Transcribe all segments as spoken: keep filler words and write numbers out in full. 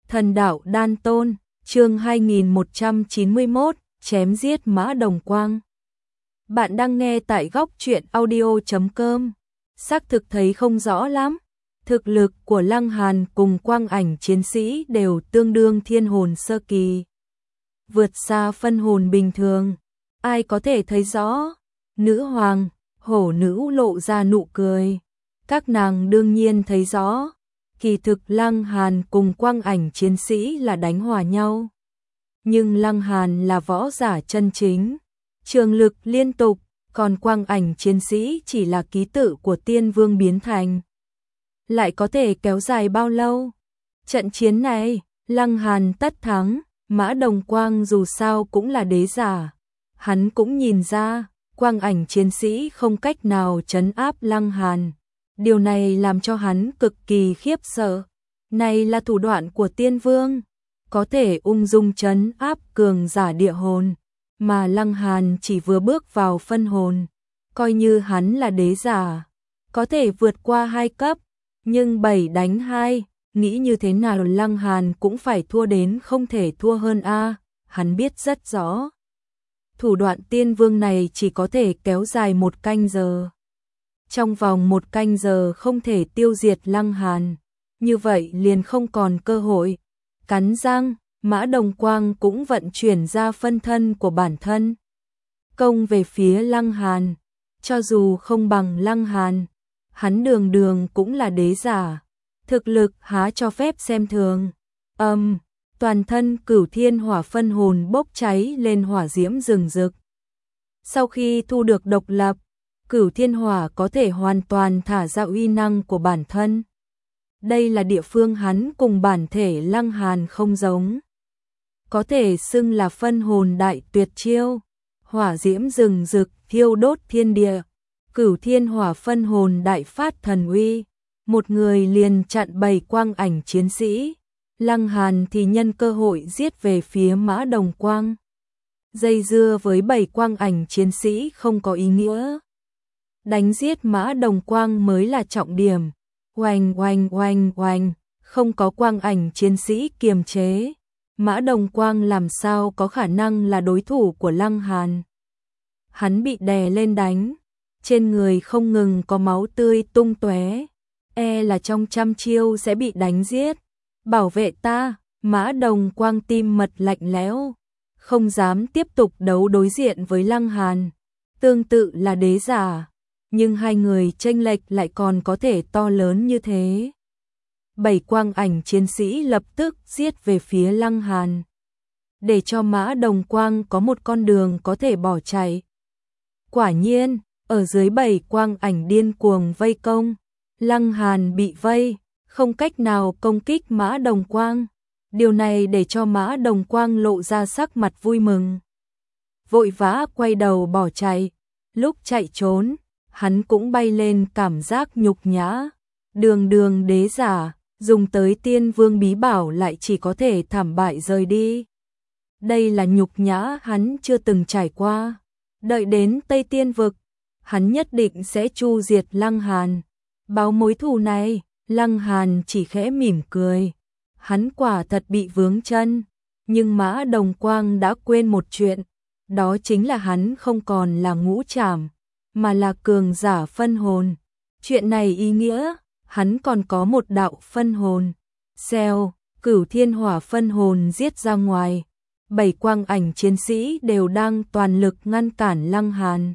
Thần đạo đan tôn, chương hai nghìn một trăm chín mươi mốt, chém giết Mã Đồng Quang. Bạn đang nghe tại góc truyện audio chấm com. Xác thực thấy không rõ lắm. Thực lực của Lăng Hàn cùng Quang Ảnh chiến sĩ đều tương đương thiên hồn sơ kỳ. Vượt xa phân hồn bình thường. Ai có thể thấy rõ? Nữ hoàng, hổ nữ lộ ra nụ cười. Các nàng đương nhiên thấy rõ. Kỳ thực Lăng Hàn cùng Quang Ảnh chiến sĩ là đánh hòa nhau. Nhưng Lăng Hàn là võ giả chân chính, trường lực liên tục, còn Quang Ảnh chiến sĩ chỉ là ký tự của tiên vương biến thành. Lại có thể kéo dài bao lâu? Trận chiến này, Lăng Hàn tất thắng, Mã Đồng Quang dù sao cũng là đế giả. Hắn cũng nhìn ra, Quang Ảnh chiến sĩ không cách nào trấn áp Lăng Hàn. Điều này làm cho hắn cực kỳ khiếp sợ. Này là thủ đoạn của tiên vương, có thể ung dung trấn áp cường giả địa hồn, mà Lăng Hàn chỉ vừa bước vào phân hồn. Coi như hắn là đế giả, có thể vượt qua hai cấp, nhưng bảy đánh hai, nghĩ như thế nào Lăng Hàn cũng phải thua đến không thể thua hơn a. Hắn biết rất rõ. Thủ đoạn tiên vương này chỉ có thể kéo dài một canh giờ. Trong vòng một canh giờ không thể tiêu diệt Lăng Hàn, như vậy liền không còn cơ hội. Cắn răng, Mã Đồng Quang cũng vận chuyển ra phân thân của bản thân. Công về phía Lăng Hàn, cho dù không bằng Lăng Hàn, hắn đường đường cũng là đế giả. Thực lực há cho phép xem thường. Âm, um, toàn thân Cửu Thiên Hỏa phân hồn bốc cháy lên hỏa diễm rừng rực. Sau khi thu được độc lập, Cửu Thiên Hỏa có thể hoàn toàn thả ra uy năng của bản thân. Đây là địa phương hắn cùng bản thể Lăng Hàn không giống. Có thể xưng là phân hồn đại tuyệt chiêu. Hỏa diễm rừng rực thiêu đốt thiên địa. Cửu Thiên Hỏa phân hồn đại phát thần uy. Một người liền chặn bảy Quang Ảnh chiến sĩ. Lăng Hàn thì nhân cơ hội giết về phía Mã Đồng Quang. Dây dưa với bảy Quang Ảnh chiến sĩ không có ý nghĩa. Đánh giết Mã Đồng Quang mới là trọng điểm. Oanh oanh oanh oanh, không có Quang Ảnh chiến sĩ kiềm chế. Mã Đồng Quang làm sao có khả năng là đối thủ của Lăng Hàn. Hắn bị đè lên đánh, trên người không ngừng có máu tươi tung tóe, e là trong trăm chiêu sẽ bị đánh giết. Bảo vệ ta, Mã Đồng Quang tim mật lạnh lẽo, không dám tiếp tục đấu đối diện với Lăng Hàn. Tương tự là đế giả, nhưng hai người chênh lệch lại còn có thể to lớn như thế. Bảy Quang Ảnh chiến sĩ lập tức giết về phía Lăng Hàn, để cho Mã Đồng Quang có một con đường có thể bỏ chạy. Quả nhiên, ở dưới bảy Quang Ảnh điên cuồng vây công, Lăng Hàn bị vây, không cách nào công kích Mã Đồng Quang. Điều này để cho Mã Đồng Quang lộ ra sắc mặt vui mừng. Vội vã quay đầu bỏ chạy, lúc chạy trốn, hắn cũng bay lên cảm giác nhục nhã. Đường đường đế giả, dùng tới tiên vương bí bảo lại chỉ có thể thảm bại rời đi. Đây là nhục nhã hắn chưa từng trải qua. Đợi đến Tây Tiên Vực, hắn nhất định sẽ tru diệt Lăng Hàn. Báo mối thù này, Lăng Hàn chỉ khẽ mỉm cười. Hắn quả thật bị vướng chân, nhưng Mã Đồng Quang đã quên một chuyện. Đó chính là hắn không còn là ngũ trảm, mà là cường giả phân hồn. Chuyện này ý nghĩa, hắn còn có một đạo phân hồn. Xèo, Cửu Thiên Hỏa phân hồn giết ra ngoài. Bảy Quang Ảnh chiến sĩ đều đang toàn lực ngăn cản Lăng Hàn.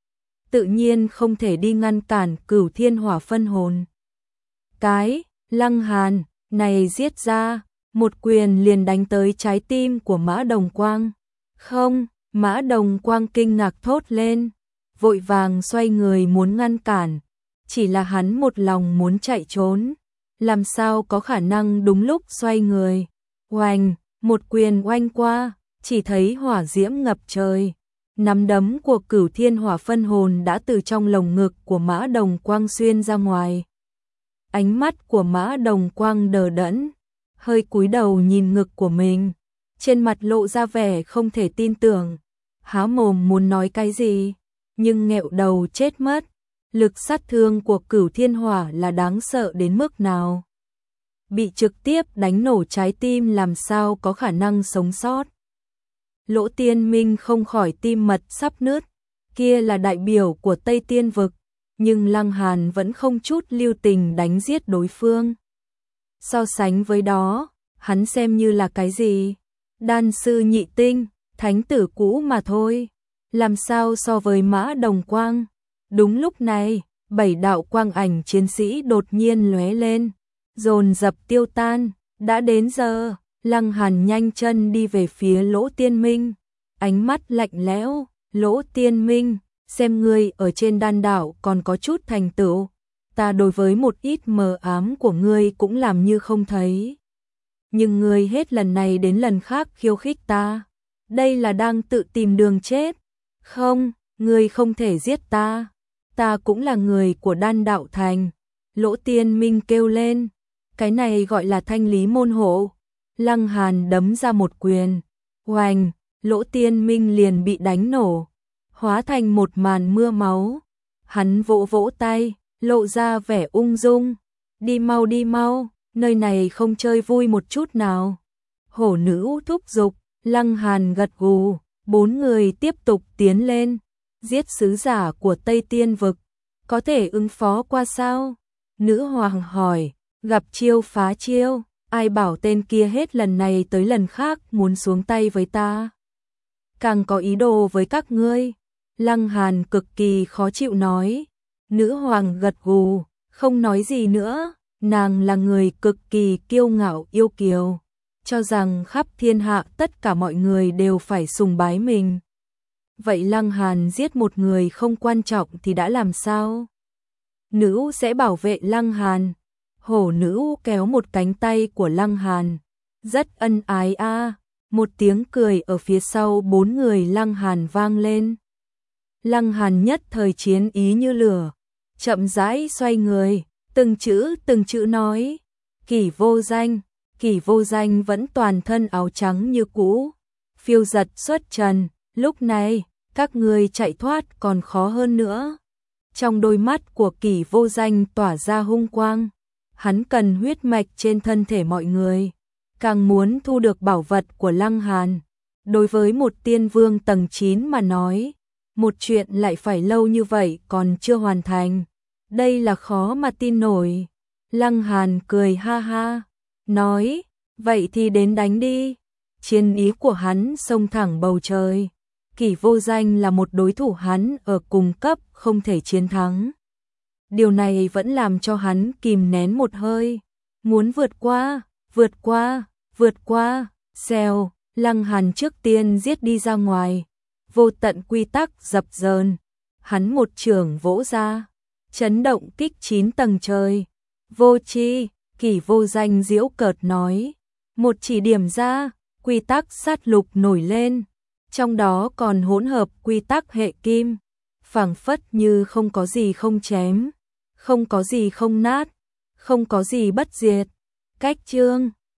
Tự nhiên không thể đi ngăn cản Cửu Thiên Hỏa phân hồn. Cái, Lăng Hàn, này giết ra, một quyền liền đánh tới trái tim của Mã Đồng Quang. Không, Mã Đồng Quang kinh ngạc thốt lên, vội vàng xoay người muốn ngăn cản. Chỉ là hắn một lòng muốn chạy trốn, làm sao có khả năng đúng lúc xoay người. Oanh, một quyền oanh qua, chỉ thấy hỏa diễm ngập trời. Nắm đấm của Cửu Thiên Hỏa phân hồn đã từ trong lồng ngực của Mã Đồng Quang xuyên ra ngoài. Ánh mắt của Mã Đồng Quang đờ đẫn, hơi cúi đầu nhìn ngực của mình, trên mặt lộ ra vẻ không thể tin tưởng. Há mồm muốn nói cái gì, nhưng nghẹo đầu chết mất. Lực sát thương của Cửu Thiên Hỏa là đáng sợ đến mức nào. bị trực tiếp đánh nổ trái tim làm sao có khả năng sống sót. Lỗ Tiên Minh không khỏi tim mật sắp nứt, kia là đại biểu của Tây Tiên vực, nhưng Lăng Hàn vẫn không chút lưu tình đánh giết đối phương. So sánh với đó, hắn xem như là cái gì? Đan sư nhị tinh, thánh tử cũ mà thôi. Làm sao so với Mã Đồng Quang? Đúng lúc này, bảy đạo quang ảnh chiến sĩ đột nhiên lóe lên, dồn dập tiêu tan. Đã đến giờ, Lăng Hàn nhanh chân đi về phía Lỗ Tiên Minh, ánh mắt lạnh lẽo. Lỗ Tiên Minh, xem ngươi ở trên đan đảo còn có chút thành tựu, ta đối với một ít mờ ám của ngươi cũng làm như không thấy. Nhưng ngươi hết lần này đến lần khác khiêu khích ta, đây là đang tự tìm đường chết. Không, ngươi không thể giết ta, ta cũng là người của đan đạo thành. Lỗ Tiên Minh kêu lên, cái này gọi là thanh lý môn hộ. Lăng Hàn đấm ra một quyền, oành, Lỗ Tiên Minh liền bị đánh nổ, hóa thành một màn mưa máu. Hắn vỗ vỗ tay, lộ ra vẻ ung dung, đi mau đi mau, nơi này không chơi vui một chút nào. Hổ nữ thúc giục, Lăng Hàn gật gù, bốn người tiếp tục tiến lên, giết sứ giả của Tây Tiên vực, có thể ứng phó qua sao? Nữ hoàng hỏi, gặp chiêu phá chiêu, ai bảo tên kia hết lần này tới lần khác muốn xuống tay với ta. Càng có ý đồ với các ngươi. Lăng Hàn cực kỳ khó chịu nói. Nữ hoàng gật gù, không nói gì nữa, nàng là người cực kỳ kiêu ngạo yêu kiều, cho rằng khắp thiên hạ tất cả mọi người đều phải sùng bái mình. Vậy Lăng Hàn giết một người không quan trọng thì đã làm sao? Nữ sẽ bảo vệ Lăng Hàn. Hổ nữ kéo một cánh tay của Lăng Hàn, rất ân ái a. À. Một tiếng cười ở phía sau bốn người Lăng Hàn vang lên. Lăng Hàn nhất thời chiến ý như lửa, chậm rãi xoay người, từng chữ từng chữ nói, Kỷ Vô Danh. Kỷ Vô Danh vẫn toàn thân áo trắng như cũ, phiêu giật xuất trần, lúc này, các ngươi chạy thoát còn khó hơn nữa. Trong đôi mắt của Kỷ Vô Danh tỏa ra hung quang, hắn cần huyết mạch trên thân thể mọi người, càng muốn thu được bảo vật của Lăng Hàn. Đối với một tiên vương tầng chín mà nói, một chuyện lại phải lâu như vậy còn chưa hoàn thành, đây là khó mà tin nổi. Lăng Hàn cười ha ha, nói, vậy thì đến đánh đi. Chiến ý của hắn xông thẳng bầu trời. Kỷ Vô Danh là một đối thủ hắn ở cùng cấp không thể chiến thắng. Điều này vẫn làm cho hắn kìm nén một hơi, muốn vượt qua, vượt qua, vượt qua. Xèo, Lăng Hàn trước tiên giết đi ra ngoài, vô tận quy tắc dập dờn, hắn một chưởng vỗ ra, chấn động kích chín tầng trời. Vô tri, Kỷ Vô Danh giễu cợt nói, một chỉ điểm ra, quy tắc sát lục nổi lên, trong đó còn hỗn hợp quy tắc hệ kim, phảng phất như không có gì không chém, không có gì không nát, không có gì bất diệt. Cách chương